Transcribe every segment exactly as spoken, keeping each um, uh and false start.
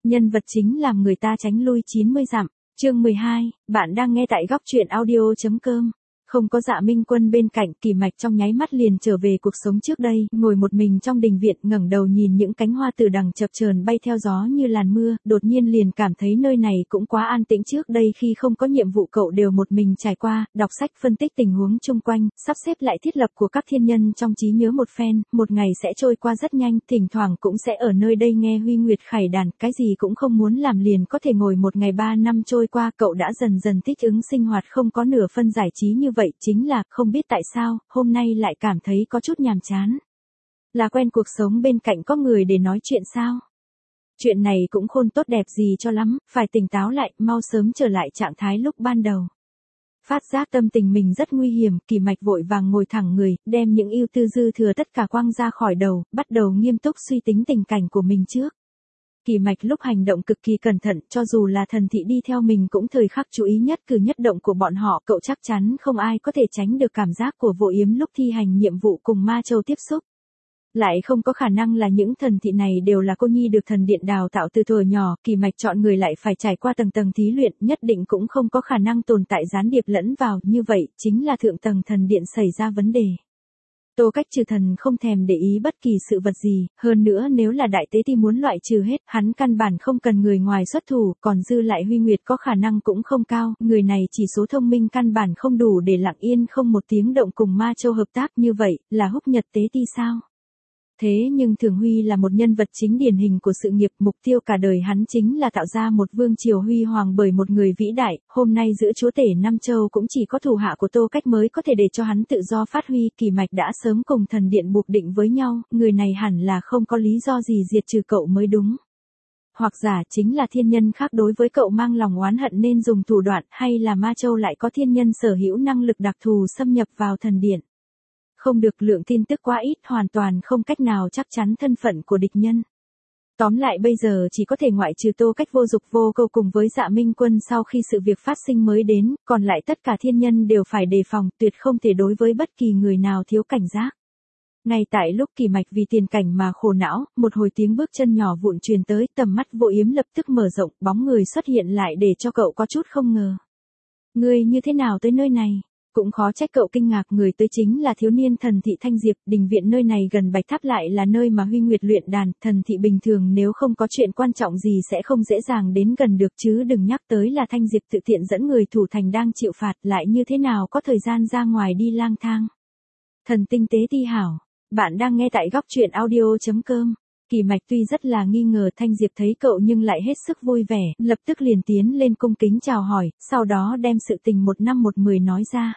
nhân vật chính làm người ta tránh lui chín mươi dặm. Chương mười hai, bạn đang nghe tại góc truyện audio chấm com. Không có Dạ Minh Quân bên cạnh, Kỳ Mạch trong nháy mắt liền trở về cuộc sống trước đây, ngồi một mình trong đình viện, ngẩng đầu nhìn những cánh hoa từ đằng chập chờn bay theo gió như làn mưa, đột nhiên liền cảm thấy nơi này cũng quá an tĩnh. Trước đây khi không có nhiệm vụ cậu đều một mình trải qua, đọc sách phân tích tình huống chung quanh, sắp xếp lại thiết lập của các thiên nhân trong trí nhớ một phen, một ngày sẽ trôi qua rất nhanh, thỉnh thoảng cũng sẽ ở nơi đây nghe Huy Nguyệt khải đàn, cái gì cũng không muốn làm liền có thể ngồi một ngày ba năm trôi qua, cậu đã dần dần thích ứng sinh hoạt không có nửa phân giải trí như vậy, chính là, không biết tại sao, hôm nay lại cảm thấy có chút nhàm chán. Là quen cuộc sống bên cạnh có người để nói chuyện sao? Chuyện này cũng không tốt đẹp gì cho lắm, phải tỉnh táo lại, mau sớm trở lại trạng thái lúc ban đầu. Phát giác tâm tình mình rất nguy hiểm, Kỳ Mạch vội vàng ngồi thẳng người, đem những ưu tư dư thừa tất cả quăng ra khỏi đầu, bắt đầu nghiêm túc suy tính tình cảnh của mình trước. Kỳ Mạch lúc hành động cực kỳ cẩn thận, cho dù là thần thị đi theo mình cũng thời khắc chú ý nhất cử nhất động của bọn họ, cậu chắc chắn không ai có thể tránh được cảm giác của Vô Yếm lúc thi hành nhiệm vụ cùng Ma Châu tiếp xúc. Lại không có khả năng là những thần thị này đều là cô nhi được thần điện đào tạo từ thuở nhỏ, Kỳ Mạch chọn người lại phải trải qua tầng tầng thí luyện, nhất định cũng không có khả năng tồn tại gián điệp lẫn vào, như vậy, chính là thượng tầng thần điện xảy ra vấn đề. Tô Cách Trừ Thần không thèm để ý bất kỳ sự vật gì, hơn nữa nếu là đại tế thì muốn loại trừ hết, hắn căn bản không cần người ngoài xuất thủ, còn dư lại Huy Nguyệt có khả năng cũng không cao, người này chỉ số thông minh căn bản không đủ để lặng yên không một tiếng động cùng Ma Châu hợp tác, như vậy, là húc nhật tế ti sao? Thế nhưng Thường Huy là một nhân vật chính điển hình của sự nghiệp, mục tiêu cả đời hắn chính là tạo ra một vương triều huy hoàng bởi một người vĩ đại, hôm nay giữa chúa tể Nam Châu cũng chỉ có thủ hạ của Tô Cách mới có thể để cho hắn tự do phát huy, Kỳ Mạch đã sớm cùng thần điện buộc định với nhau, người này hẳn là không có lý do gì diệt trừ cậu mới đúng. Hoặc giả chính là thiên nhân khác đối với cậu mang lòng oán hận nên dùng thủ đoạn, hay là Ma Châu lại có thiên nhân sở hữu năng lực đặc thù xâm nhập vào thần điện. Không được, lượng tin tức quá ít, hoàn toàn không cách nào chắc chắn thân phận của địch nhân. Tóm lại bây giờ chỉ có thể ngoại trừ Tô Cách vô dục vô cầu cùng với Dạ Minh Quân sau khi sự việc phát sinh mới đến, còn lại tất cả thiên nhân đều phải đề phòng, tuyệt không thể đối với bất kỳ người nào thiếu cảnh giác. Ngay tại lúc Kỳ Mạch vì tiền cảnh mà khổ não, một hồi tiếng bước chân nhỏ vụn truyền tới, tầm mắt Vô Yếm lập tức mở rộng, bóng người xuất hiện lại để cho cậu có chút không ngờ. Ngươi như thế nào tới nơi này? Cũng khó trách cậu kinh ngạc, người tới chính là thiếu niên thần thị Thanh Diệp, đình viện nơi này gần Bạch Tháp lại là nơi mà Huy Nguyệt luyện đàn, thần thị bình thường nếu không có chuyện quan trọng gì sẽ không dễ dàng đến gần được, chứ đừng nhắc tới là Thanh Diệp tự tiện dẫn người thủ thành đang chịu phạt, lại như thế nào có thời gian ra ngoài đi lang thang. Thần tinh tế ti hảo, bạn đang nghe tại góc truyện audio chấm com. Kỳ Mạch tuy rất là nghi ngờ Thanh Diệp thấy cậu nhưng lại hết sức vui vẻ, lập tức liền tiến lên cung kính chào hỏi, sau đó đem sự tình một năm một mười nói ra.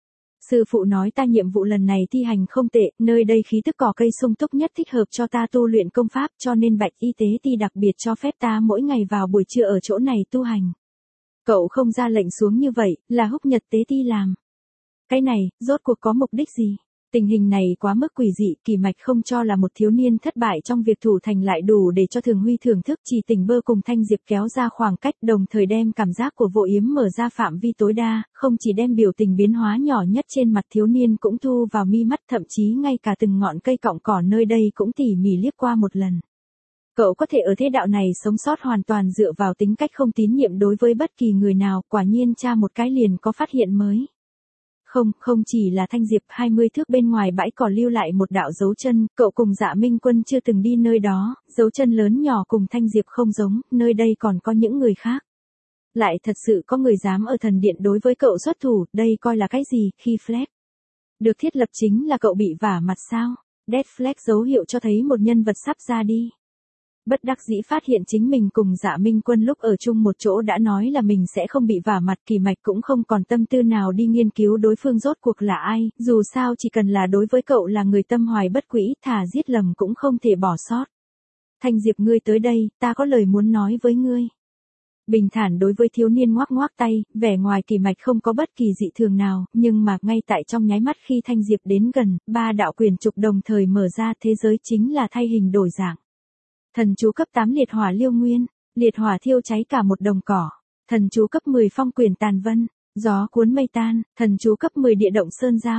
Sư phụ nói ta nhiệm vụ lần này thi hành không tệ, nơi đây khí tức cỏ cây sung túc nhất thích hợp cho ta tu luyện công pháp, cho nên Bạch Y tế ti đặc biệt cho phép ta mỗi ngày vào buổi trưa ở chỗ này tu hành. Cậu không ra lệnh xuống như vậy, là húc nhật tế ti làm. Cái này, rốt cuộc có mục đích gì? Tình hình này quá mức quỷ dị, Kỳ Mạch không cho là một thiếu niên thất bại trong việc thủ thành lại đủ để cho Thường Huy thưởng thức, chỉ tình bơ cùng Thanh Diệp kéo ra khoảng cách, đồng thời đem cảm giác của Vô Yếm mở ra phạm vi tối đa, không chỉ đem biểu tình biến hóa nhỏ nhất trên mặt thiếu niên cũng thu vào mi mắt, thậm chí ngay cả từng ngọn cây cọng cỏ nơi đây cũng tỉ mỉ liếc qua một lần. Cậu có thể ở thế đạo này sống sót hoàn toàn dựa vào tính cách không tín nhiệm đối với bất kỳ người nào, quả nhiên tra một cái liền có phát hiện mới. Không, không chỉ là Thanh Diệp, hai mươi thước bên ngoài bãi cỏ lưu lại một đạo dấu chân, cậu cùng Dạ Minh Quân chưa từng đi nơi đó, dấu chân lớn nhỏ cùng Thanh Diệp không giống, nơi đây còn có những người khác. Lại thật sự có người dám ở thần điện đối với cậu xuất thủ, đây coi là cái gì, khi flag được thiết lập chính là cậu bị vả mặt sao? Death flag dấu hiệu cho thấy một nhân vật sắp ra đi. Bất đắc dĩ phát hiện chính mình cùng Dạ Minh Quân lúc ở chung một chỗ đã nói là mình sẽ không bị vả mặt, Kỳ Mạch cũng không còn tâm tư nào đi nghiên cứu đối phương rốt cuộc là ai, dù sao chỉ cần là đối với cậu là người tâm hoài bất quỹ, thà giết lầm cũng không thể bỏ sót. Thanh Diệp, ngươi tới đây, ta có lời muốn nói với ngươi. Bình thản đối với thiếu niên ngoác ngoác tay, vẻ ngoài Kỳ Mạch không có bất kỳ dị thường nào, nhưng mà ngay tại trong nháy mắt khi Thanh Diệp đến gần, ba đạo quyền trục đồng thời mở ra, thế giới chính là thay hình đổi dạng. Thần chú cấp tám liệt hỏa liêu nguyên, liệt hỏa thiêu cháy cả một đồng cỏ. Thần chú cấp mười phong quyền tàn vân, gió cuốn mây tan, thần chú cấp mười địa động sơn giao.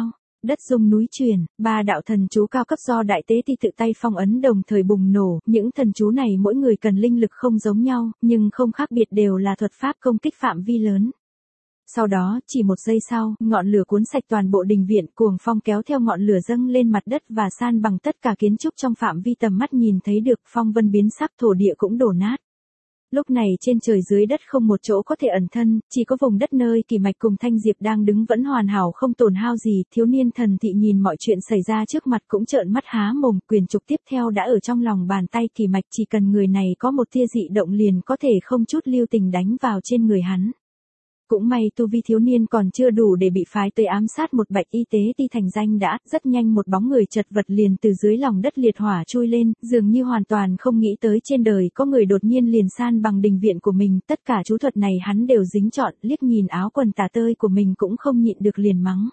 đất rung núi chuyển, ba đạo thần chú cao cấp do đại tế ti tự tay phong ấn đồng thời bùng nổ, những thần chú này mỗi người cần linh lực không giống nhau, nhưng không khác biệt đều là thuật pháp công kích phạm vi lớn. Sau đó, chỉ một giây sau, ngọn lửa cuốn sạch toàn bộ đình viện, cuồng phong kéo theo ngọn lửa dâng lên mặt đất và san bằng tất cả kiến trúc trong phạm vi tầm mắt nhìn thấy được, phong vân biến sắc, thổ địa cũng đổ nát. Lúc này trên trời dưới đất không một chỗ có thể ẩn thân, chỉ có vùng đất nơi Kỳ Mạch cùng Thanh Diệp đang đứng vẫn hoàn hảo không tổn hao gì, thiếu niên thần thị nhìn mọi chuyện xảy ra trước mặt cũng trợn mắt há mồm, quyền trục tiếp theo đã ở trong lòng bàn tay Kỳ Mạch, chỉ cần người này có một tia dị động liền có thể không chút lưu tình đánh vào trên người hắn. Cũng may tu vi thiếu niên còn chưa đủ để bị phái tới ám sát một bạch y tế ti thành danh đã, rất nhanh một bóng người chật vật liền từ dưới lòng đất liệt hỏa chui lên, dường như hoàn toàn không nghĩ tới trên đời có người đột nhiên liền san bằng đình viện của mình, tất cả chú thuật này hắn đều dính trọn, liếc nhìn áo quần tả tơi của mình cũng không nhịn được liền mắng.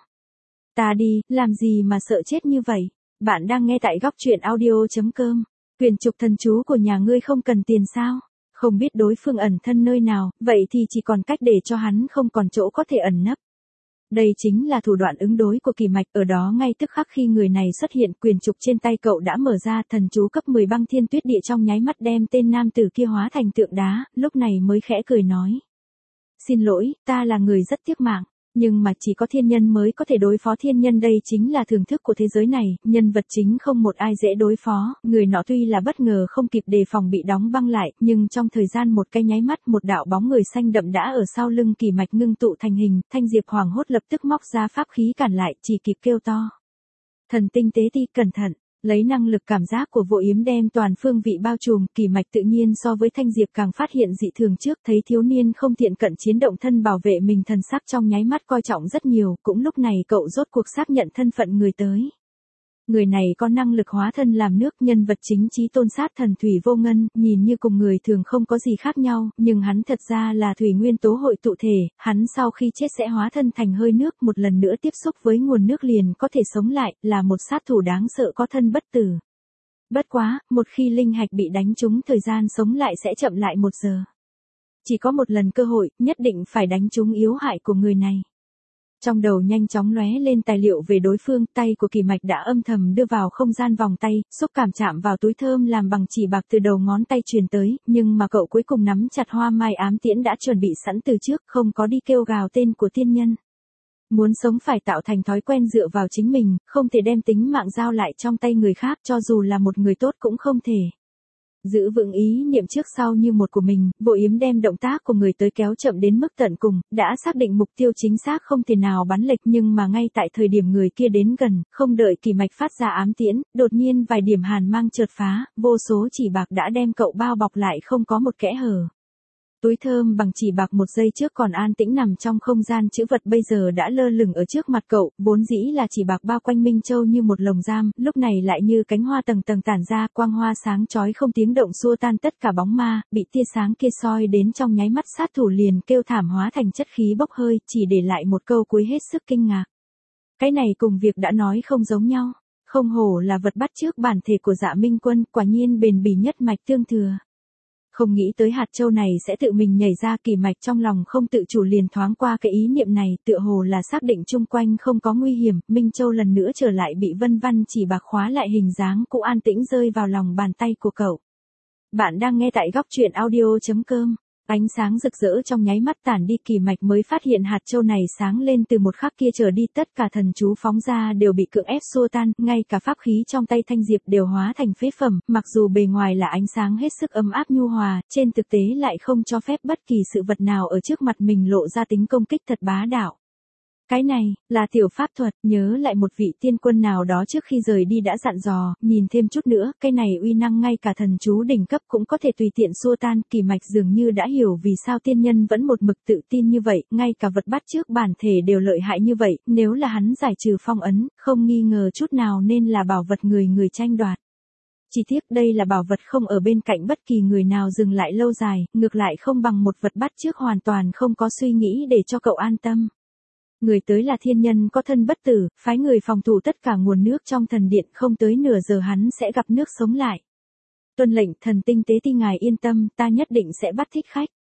Ta đi, làm gì mà sợ chết như vậy? Bạn đang nghe tại góc truyện audio chấm com. Quyền trục thần chú của nhà ngươi không cần tiền sao? Không biết đối phương ẩn thân nơi nào, vậy thì chỉ còn cách để cho hắn không còn chỗ có thể ẩn nấp. Đây chính là thủ đoạn ứng đối của Kỳ Mạch, ở đó ngay tức khắc khi người này xuất hiện, quyền trục trên tay cậu đã mở ra, thần chú cấp mười băng thiên tuyết địa trong nháy mắt đem tên nam tử kia hóa thành tượng đá, lúc này mới khẽ cười nói. Xin lỗi, ta là người rất tiếc mạng. Nhưng mà chỉ có thiên nhân mới có thể đối phó thiên nhân, đây chính là thưởng thức của thế giới này, nhân vật chính không một ai dễ đối phó, người nọ tuy là bất ngờ không kịp đề phòng bị đóng băng lại, nhưng trong thời gian một cái nháy mắt một đạo bóng người xanh đậm đã ở sau lưng Kỳ Mạch ngưng tụ thành hình, Thanh Diệp hoảng hốt lập tức móc ra pháp khí cản lại, chỉ kịp kêu to. Thần tinh tế ti, cẩn thận. Lấy năng lực cảm giác của Vô Yếm đem toàn phương vị bao trùm, Kỳ Mạch tự nhiên so với Thanh Diệp càng phát hiện dị thường trước, thấy thiếu niên không thiện cận chiến động thân bảo vệ mình, thần sắc trong nháy mắt coi trọng rất nhiều, cũng lúc này cậu rốt cuộc xác nhận thân phận người tới. Người này có năng lực hóa thân làm nước, nhân vật chính chí tôn sát thần Thủy Vô Ngân, nhìn như cùng người thường không có gì khác nhau, nhưng hắn thật ra là thủy nguyên tố hội tụ thể, hắn sau khi chết sẽ hóa thân thành hơi nước, một lần nữa tiếp xúc với nguồn nước liền có thể sống lại, là một sát thủ đáng sợ có thân bất tử. Bất quá, một khi linh hạch bị đánh trúng thời gian sống lại sẽ chậm lại một giờ. Chỉ có một lần cơ hội, nhất định phải đánh trúng yếu hại của người này. Trong đầu nhanh chóng lóe lên tài liệu về đối phương, tay của Kỳ Mạch đã âm thầm đưa vào không gian vòng tay, xúc cảm chạm vào túi thơm làm bằng chỉ bạc từ đầu ngón tay truyền tới, nhưng mà cậu cuối cùng nắm chặt hoa mai ám tiễn đã chuẩn bị sẵn từ trước, không có đi kêu gào tên của tiên nhân. Muốn sống phải tạo thành thói quen dựa vào chính mình, không thể đem tính mạng giao lại trong tay người khác, cho dù là một người tốt cũng không thể. Giữ vững ý niệm trước sau như một của mình, Vô Yếm đem động tác của người tới kéo chậm đến mức tận cùng, đã xác định mục tiêu chính xác không thể nào bắn lệch, nhưng mà ngay tại thời điểm người kia đến gần, không đợi Kỳ Mạch phát ra ám tiễn, đột nhiên vài điểm hàn mang chợt phá, vô số chỉ bạc đã đem cậu bao bọc lại không có một kẽ hở. Túi thơm bằng chỉ bạc một giây trước còn an tĩnh nằm trong không gian chữ vật bây giờ đã lơ lửng ở trước mặt cậu, vốn dĩ là chỉ bạc bao quanh Minh Châu như một lồng giam, lúc này lại như cánh hoa tầng tầng tản ra, quang hoa sáng chói không tiếng động xua tan tất cả bóng ma, bị tia sáng kia soi đến trong nháy mắt sát thủ liền kêu thảm hóa thành chất khí bốc hơi, chỉ để lại một câu cuối hết sức kinh ngạc. Cái này cùng việc đã nói không giống nhau, không hổ là vật bắt chước bản thể của Dạ Minh Quân, quả nhiên bền bỉ nhất mạch tương thừa. Không nghĩ tới hạt châu này sẽ tự mình nhảy ra, Kỳ Mạch trong lòng không tự chủ liền thoáng qua cái ý niệm này, tựa hồ là xác định chung quanh không có nguy hiểm, Minh Châu lần nữa trở lại bị vân văn chỉ bạc khóa lại hình dáng cũ, an tĩnh rơi vào lòng bàn tay của cậu. Bạn đang nghe tại góc truyện audio chấm com. Ánh sáng rực rỡ trong nháy mắt tản đi, Kỳ Mạch mới phát hiện hạt châu này sáng lên từ một khắc kia trở đi, tất cả thần chú phóng ra đều bị cưỡng ép xua tan, ngay cả pháp khí trong tay Thanh Diệp đều hóa thành phế phẩm, mặc dù bề ngoài là ánh sáng hết sức ấm áp nhu hòa, trên thực tế lại không cho phép bất kỳ sự vật nào ở trước mặt mình lộ ra tính công kích thật bá đạo. Cái này, là tiểu pháp thuật, nhớ lại một vị tiên quân nào đó trước khi rời đi đã dặn dò, nhìn thêm chút nữa, cái này uy năng ngay cả thần chú đỉnh cấp cũng có thể tùy tiện xua tan, Kỳ Mạch dường như đã hiểu vì sao tiên nhân vẫn một mực tự tin như vậy, ngay cả vật bắt chước bản thể đều lợi hại như vậy, nếu là hắn giải trừ phong ấn, không nghi ngờ chút nào nên là bảo vật người người tranh đoạt. Chỉ tiếc đây là bảo vật không ở bên cạnh bất kỳ người nào dừng lại lâu dài, ngược lại không bằng một vật bắt chước hoàn toàn không có suy nghĩ để cho cậu an tâm. Người tới là thiên nhân có thân bất tử, phái người phòng thủ tất cả nguồn nước trong thần điện, không tới nửa giờ hắn sẽ gặp nước sống lại. Tuân lệnh, thần tinh tế ti ngài yên tâm, ta nhất định sẽ bắt thích khách.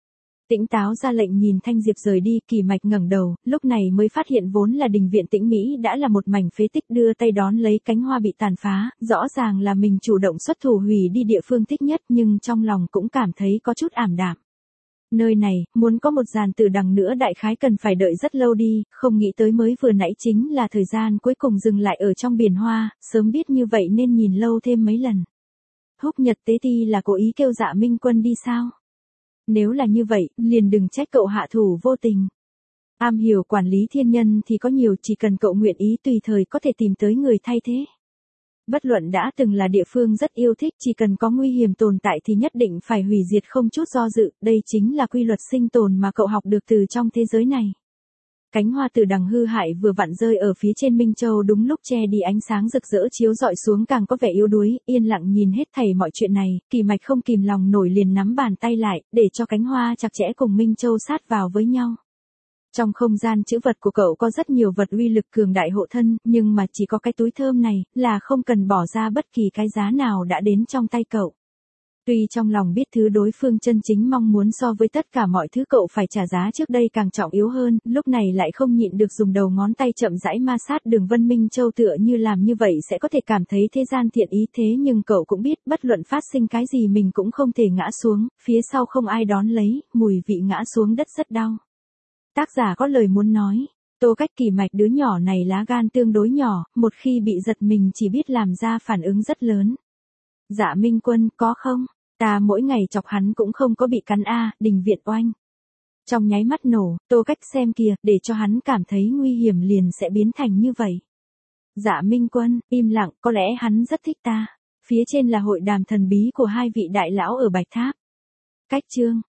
Tĩnh táo ra lệnh nhìn Thanh Diệp rời đi, Kỳ Mạch ngẩng đầu, lúc này mới phát hiện vốn là đình viện Tĩnh Mỹ đã là một mảnh phế tích, đưa tay đón lấy cánh hoa bị tàn phá, rõ ràng là mình chủ động xuất thủ hủy đi địa phương thích nhất, nhưng trong lòng cũng cảm thấy có chút ảm đạm. Nơi này, muốn có một dàn tử đằng nữa đại khái cần phải đợi rất lâu đi, không nghĩ tới mới vừa nãy chính là thời gian cuối cùng dừng lại ở trong biển hoa, sớm biết như vậy nên nhìn lâu thêm mấy lần. Húc Nhật Tế Ti là cố ý kêu Dạ Minh Quân đi sao? Nếu là như vậy, liền đừng trách cậu hạ thủ vô tình. Am hiểu quản lý thiên nhân thì có nhiều, chỉ cần cậu nguyện ý tùy thời có thể tìm tới người thay thế. Bất luận đã từng là địa phương rất yêu thích, chỉ cần có nguy hiểm tồn tại thì nhất định phải hủy diệt không chút do dự, đây chính là quy luật sinh tồn mà cậu học được từ trong thế giới này. Cánh hoa tử đằng hư hại vừa vặn rơi ở phía trên Minh Châu, đúng lúc che đi ánh sáng rực rỡ chiếu rọi xuống càng có vẻ yếu đuối, yên lặng nhìn hết thảy mọi chuyện này, Kỳ Mạch không kìm lòng nổi liền nắm bàn tay lại, để cho cánh hoa chặt chẽ cùng Minh Châu sát vào với nhau. Trong không gian trữ vật của cậu có rất nhiều vật uy lực cường đại hộ thân, nhưng mà chỉ có cái túi thơm này, là không cần bỏ ra bất kỳ cái giá nào đã đến trong tay cậu. Tuy trong lòng biết thứ đối phương chân chính mong muốn so với tất cả mọi thứ cậu phải trả giá trước đây càng trọng yếu hơn, lúc này lại không nhịn được dùng đầu ngón tay chậm rãi ma sát đường vân Minh Châu, tựa như làm như vậy sẽ có thể cảm thấy thế gian thiện ý, thế nhưng cậu cũng biết bất luận phát sinh cái gì mình cũng không thể ngã xuống, phía sau không ai đón lấy, mùi vị ngã xuống đất rất đau. Tác giả có lời muốn nói, Tô Cách Kỳ Mạch đứa nhỏ này lá gan tương đối nhỏ, một khi bị giật mình chỉ biết làm ra phản ứng rất lớn. Dạ Minh Quân, có không? Ta mỗi ngày chọc hắn cũng không có bị cắn a, đình viện oanh. Trong nháy mắt nổ, Tô Cách xem kìa, để cho hắn cảm thấy nguy hiểm liền sẽ biến thành như vậy. Dạ Minh Quân, im lặng, có lẽ hắn rất thích ta. Phía trên là hội đàm thần bí của hai vị đại lão ở Bạch Tháp. Cách chương